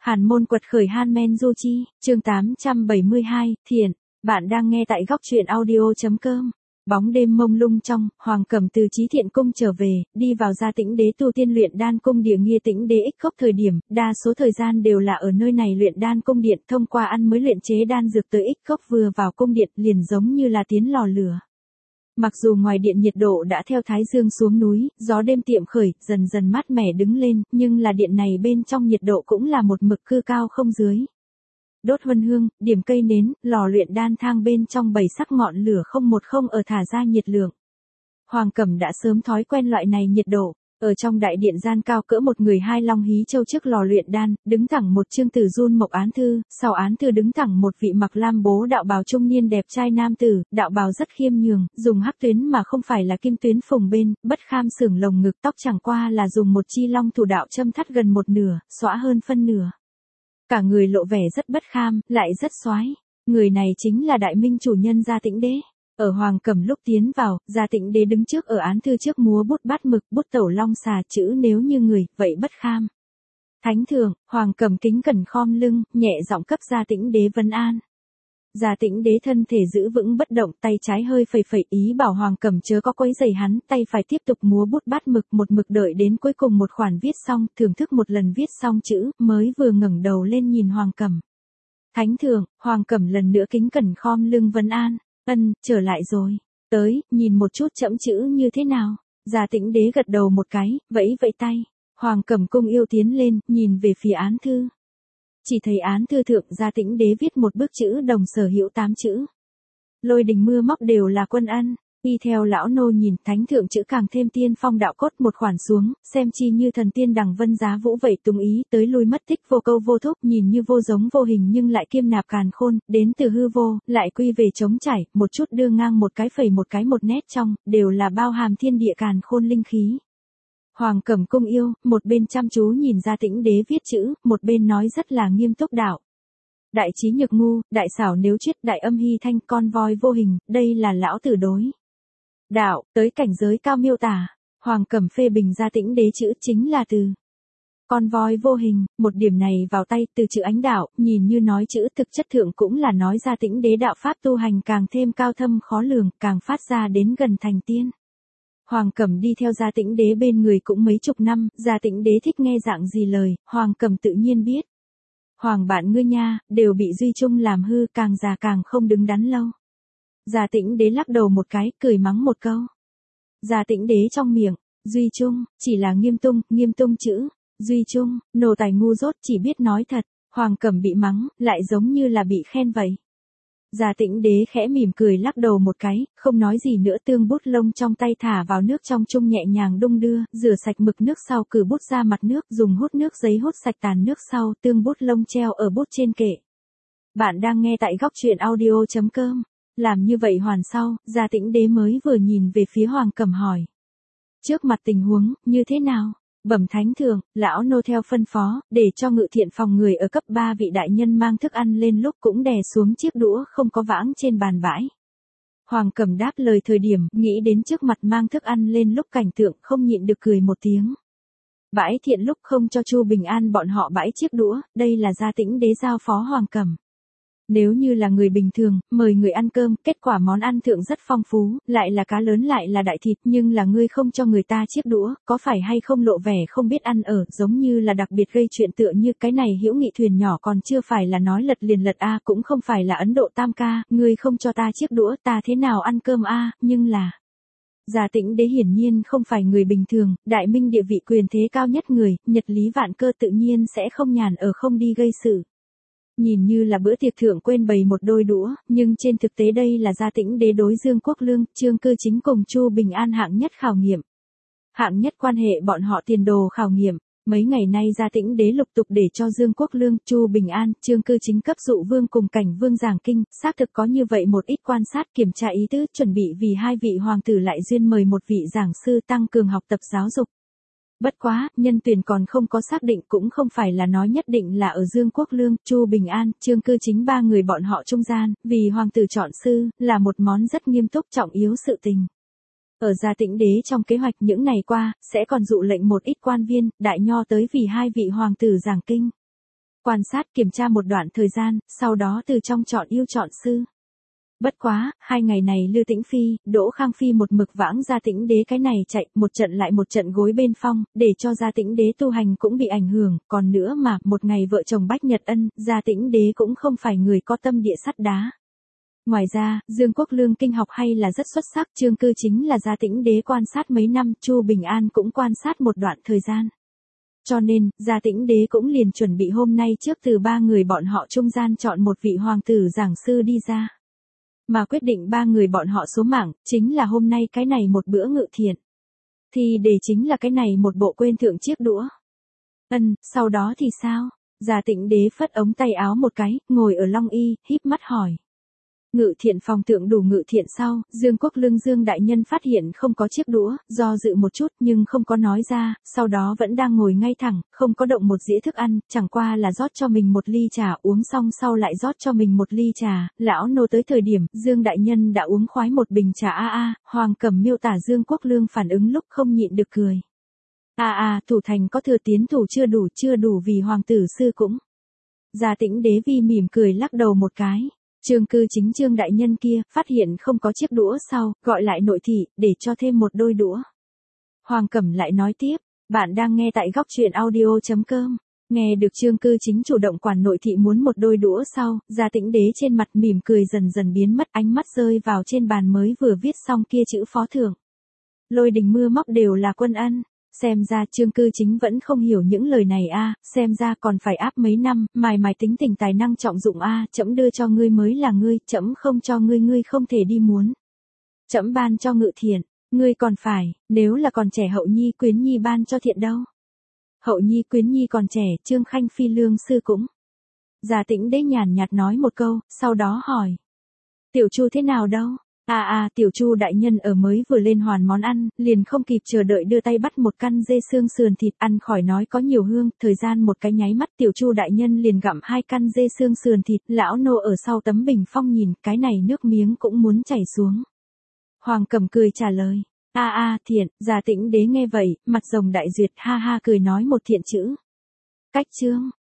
Hàn môn quật khởi Han Du Chi, chương 872, Thiện, bạn đang nghe tại góc truyện audio.com. Bóng đêm mông lung trong, Hoàng Cẩm từ Chí Thiện cung trở về, đi vào Gia Tĩnh Đế tu tiên luyện đan cung địa Nghia Tĩnh Đế ích cốc thời điểm, đa số thời gian đều là ở nơi này luyện đan cung điện, thông qua ăn mới luyện chế đan dược tới ích cốc vừa vào cung điện liền giống như là tiến lò lửa. Mặc dù ngoài điện nhiệt độ đã theo Thái Dương xuống núi, gió đêm tiệm khởi, dần dần mát mẻ đứng lên, nhưng là điện này bên trong nhiệt độ cũng là một mực cư cao không dưới. Đốt huân hương, điểm cây nến, lò luyện đan thang bên trong bầy sắc ngọn lửa không một không ở thả ra nhiệt lượng. Hoàng Cẩm đã sớm thói quen loại này nhiệt độ. Ở trong đại điện gian cao cỡ một người hai long hí châu trước lò luyện đan, đứng thẳng một Trương Tử Dun Mộc Án Thư, sau Án Thư đứng thẳng một vị mặc lam bố đạo bào trung niên đẹp trai nam tử, đạo bào rất khiêm nhường, dùng hắc tuyến mà không phải là kim tuyến phồng bên, bất kham sưởng lồng ngực tóc chẳng qua là dùng một chi long thủ đạo châm thắt gần một nửa, xõa hơn phân nửa. Cả người lộ vẻ rất bất kham, lại rất soái. Người này chính là đại minh chủ nhân Gia Tĩnh Đế. Ở Hoàng Cẩm lúc tiến vào, Gia Tĩnh Đế đứng trước ở Án Thư trước múa bút bát mực, bút tẩu long xà chữ nếu như người, vậy bất kham. Thánh thượng, Hoàng Cẩm kính cẩn khom lưng, nhẹ giọng cấp Gia Tĩnh Đế vân an. Gia Tĩnh Đế thân thể giữ vững bất động, tay trái hơi phẩy phẩy ý bảo Hoàng Cẩm chớ có quấy rầy hắn, tay phải tiếp tục múa bút bát mực một mực đợi đến cuối cùng một khoản viết xong, thưởng thức một lần viết xong chữ, mới vừa ngẩng đầu lên nhìn Hoàng Cẩm. Thánh thượng, Hoàng Cẩm lần nữa kính cẩn khom lưng vân an. Trở lại rồi. Tới, nhìn một chút chẫm chữ như thế nào. Gia Tĩnh Đế gật đầu một cái, vẫy vẫy tay. Hoàng Cẩm cung yêu tiến lên, nhìn về phía Án Thư. Chỉ thấy Án Thư thượng Gia Tĩnh Đế viết một bức chữ đồng sở hữu 8 chữ. Lôi đình mưa móc đều là quân ân. Y theo lão nô nhìn, thánh thượng chữ càng thêm tiên phong đạo cốt một khoản xuống, xem chi như thần tiên đằng vân giá vũ vậy tung ý, tới lui mất tích vô câu vô thúc, nhìn như vô giống vô hình nhưng lại kiêm nạp càn khôn, đến từ hư vô, lại quy về trống trải, một chút đưa ngang một cái phẩy một cái một nét trong, đều là bao hàm thiên địa càn khôn linh khí. Hoàng Cẩm cung yêu, một bên chăm chú nhìn Gia Tĩnh Đế viết chữ, một bên nói rất là nghiêm túc đạo. Đại trí nhược ngu, đại xảo nếu triết, đại âm hy thanh, con voi vô hình, đây là lão tử đối. Đạo, tới cảnh giới cao miêu tả, Hoàng Cẩm phê bình Gia Tĩnh Đế chữ chính là từ con voi vô hình, một điểm này vào tay từ chữ ánh đạo, nhìn như nói chữ thực chất thượng cũng là nói Gia Tĩnh Đế đạo pháp tu hành càng thêm cao thâm khó lường, càng phát ra đến gần thành tiên. Hoàng Cẩm đi theo Gia Tĩnh Đế bên người cũng mấy chục năm, Gia Tĩnh Đế thích nghe dạng gì lời, Hoàng Cẩm tự nhiên biết. Hoàng bạn ngươi nha, đều bị Duy Trung làm hư, càng già càng không đứng đắn lâu. Gia Tĩnh Đế lắc đầu một cái, cười mắng một câu. Gia Tĩnh Đế trong miệng, Duy Trung, chỉ là nghiêm tung chữ, Duy Trung, nô tài ngu dốt chỉ biết nói thật, Hoàng Cẩm bị mắng, lại giống như là bị khen vậy. Gia Tĩnh Đế khẽ mỉm cười lắc đầu một cái, không nói gì nữa tương bút lông trong tay thả vào nước trong chung nhẹ nhàng đung đưa, rửa sạch mực nước sau cử bút ra mặt nước dùng hút nước giấy hút sạch tàn nước sau tương bút lông treo ở bút trên kệ. Bạn đang nghe tại góc truyện audio.com. Làm như vậy hoàn sau, Gia Tĩnh Đế mới vừa nhìn về phía Hoàng Cẩm hỏi. Trước mặt tình huống, như thế nào? Bẩm thánh thượng, lão nô theo phân phó, để cho ngự thiện phòng người ở cấp 3 vị đại nhân mang thức ăn lên lúc cũng đè xuống chiếc đũa không có vãng trên bàn bãi. Hoàng Cẩm đáp lời thời điểm, nghĩ đến trước mặt mang thức ăn lên lúc cảnh tượng không nhịn được cười một tiếng. Bãi thiện lúc không cho Chu Bình An bọn họ bãi chiếc đũa, đây là Gia Tĩnh Đế giao phó Hoàng Cẩm. Nếu như là người bình thường, mời người ăn cơm, kết quả món ăn thượng rất phong phú, lại là cá lớn lại là đại thịt, nhưng là ngươi không cho người ta chiếc đũa, có phải hay không lộ vẻ không biết ăn ở, giống như là đặc biệt gây chuyện tựa như cái này hữu nghị thuyền nhỏ còn chưa phải là nói lật liền lật a, cũng không phải là Ấn Độ tam ca, ngươi không cho ta chiếc đũa, ta thế nào ăn cơm a, nhưng là... Gia Tĩnh Đế hiển nhiên không phải người bình thường, đại minh địa vị quyền thế cao nhất người, nhật lý vạn cơ tự nhiên sẽ không nhàn ở không đi gây sự. Nhìn như là bữa tiệc thượng quên bày một đôi đũa, nhưng trên thực tế đây là Gia Tĩnh Đế đối Dương Quốc Lương, Trương Cư Chính cùng Chu Bình An hạng nhất khảo nghiệm. Hạng nhất quan hệ bọn họ tiền đồ khảo nghiệm. Mấy ngày nay Gia Tĩnh Đế lục tục để cho Dương Quốc Lương, Chu Bình An, Trương Cư Chính cấp dụ vương cùng Cảnh Vương giảng kinh, xác thực có như vậy một ít quan sát kiểm tra ý tứ, chuẩn bị vì hai vị hoàng tử lại duyên mời một vị giảng sư tăng cường học tập giáo dục. Bất quá, nhân tuyển còn không có xác định cũng không phải là nói nhất định là ở Dương Quốc Lương, Chu Bình An, Trương Cư Chính ba người bọn họ trung gian, vì hoàng tử chọn sư, là một món rất nghiêm túc trọng yếu sự tình. Ở Gia Tĩnh Đế trong kế hoạch những ngày qua, sẽ còn dụ lệnh một ít quan viên, đại nho tới vì hai vị hoàng tử giảng kinh. quan sát kiểm tra một đoạn thời gian, sau đó từ trong chọn ưu chọn sư. Bất quá, 2 ngày này Lư Tĩnh Phi, Đỗ Khang Phi một mực vãng Gia Tĩnh Đế cái này chạy, một trận lại một trận gối bên phong, để cho Gia Tĩnh Đế tu hành cũng bị ảnh hưởng, còn nữa mà, một ngày vợ chồng Bách Nhật Ân, Gia Tĩnh Đế cũng không phải người có tâm địa sắt đá. Ngoài ra, Dương Quốc Lương kinh học hay là rất xuất sắc, Trương Cư Chính là Gia Tĩnh Đế quan sát mấy năm, Chu Bình An cũng quan sát một đoạn thời gian. Cho nên, Gia Tĩnh Đế cũng liền chuẩn bị hôm nay trước từ 3 người bọn họ trung gian chọn một vị hoàng tử giảng sư đi ra. Mà quyết định 3 người bọn họ số mạng, chính là hôm nay cái này một bữa ngự thiện. Thì để chính là cái này một bộ quên thượng chiếc đũa. Sau đó thì sao? Gia Tĩnh Đế phất ống tay áo một cái, ngồi ở long y, híp mắt hỏi. Ngự thiện phòng tượng đủ ngự thiện sau, Dương Quốc Lương Dương đại nhân phát hiện không có chiếc đũa, do dự một chút nhưng không có nói ra, sau đó vẫn đang ngồi ngay thẳng, không có động một dĩa thức ăn, chẳng qua là rót cho mình một ly trà, uống xong sau lại rót cho mình một ly trà, lão nô tới thời điểm, Dương đại nhân đã uống khoái một bình trà Hoàng Cẩm miêu tả Dương Quốc Lương phản ứng lúc không nhịn được cười. Thủ thành có thừa tiến thủ chưa đủ vì hoàng tử sư cũng. Gia Tĩnh Đế vi mỉm cười lắc đầu một cái. Trương Cư Chính Trương đại nhân kia, phát hiện không có chiếc đũa sau, gọi lại nội thị, để cho thêm một đôi đũa. Hoàng Cẩm lại nói tiếp, bạn đang nghe tại góc truyện audio.com. Nghe được Trương Cư Chính chủ động quản nội thị muốn một đôi đũa sau, Gia Tĩnh Đế trên mặt mỉm cười dần dần biến mất, ánh mắt rơi vào trên bàn mới vừa viết xong kia chữ phó thưởng. Lôi đình mưa móc đều là quân ân. Xem ra Trương Cư Chính vẫn không hiểu những lời này xem ra còn phải áp mấy năm, mài tính tình tài năng trọng dụng trẫm đưa cho ngươi mới là ngươi, trẫm không cho ngươi không thể đi muốn. Trẫm ban cho ngự thiện, ngươi còn phải, nếu là còn trẻ hậu nhi quyến nhi ban cho thiện đâu. Hậu nhi quyến nhi còn trẻ, Trương Khanh Phi lương sư cũng. Gia Tĩnh Đế nhàn nhạt nói một câu, sau đó hỏi. Tiểu Chu thế nào đâu? Tiểu Chu đại nhân ở mới vừa lên hoàn món ăn, liền không kịp chờ đợi đưa tay bắt một căn dê xương sườn thịt ăn khỏi nói có nhiều hương, thời gian một cái nháy mắt Tiểu Chu đại nhân liền gặm 2 căn dê xương sườn thịt, lão nô ở sau tấm bình phong nhìn, cái này nước miếng cũng muốn chảy xuống. Hoàng Cẩm cười trả lời, thiện, Gia Tĩnh Đế nghe vậy, mặt rồng đại duyệt ha ha cười nói một thiện chữ. Cách chương.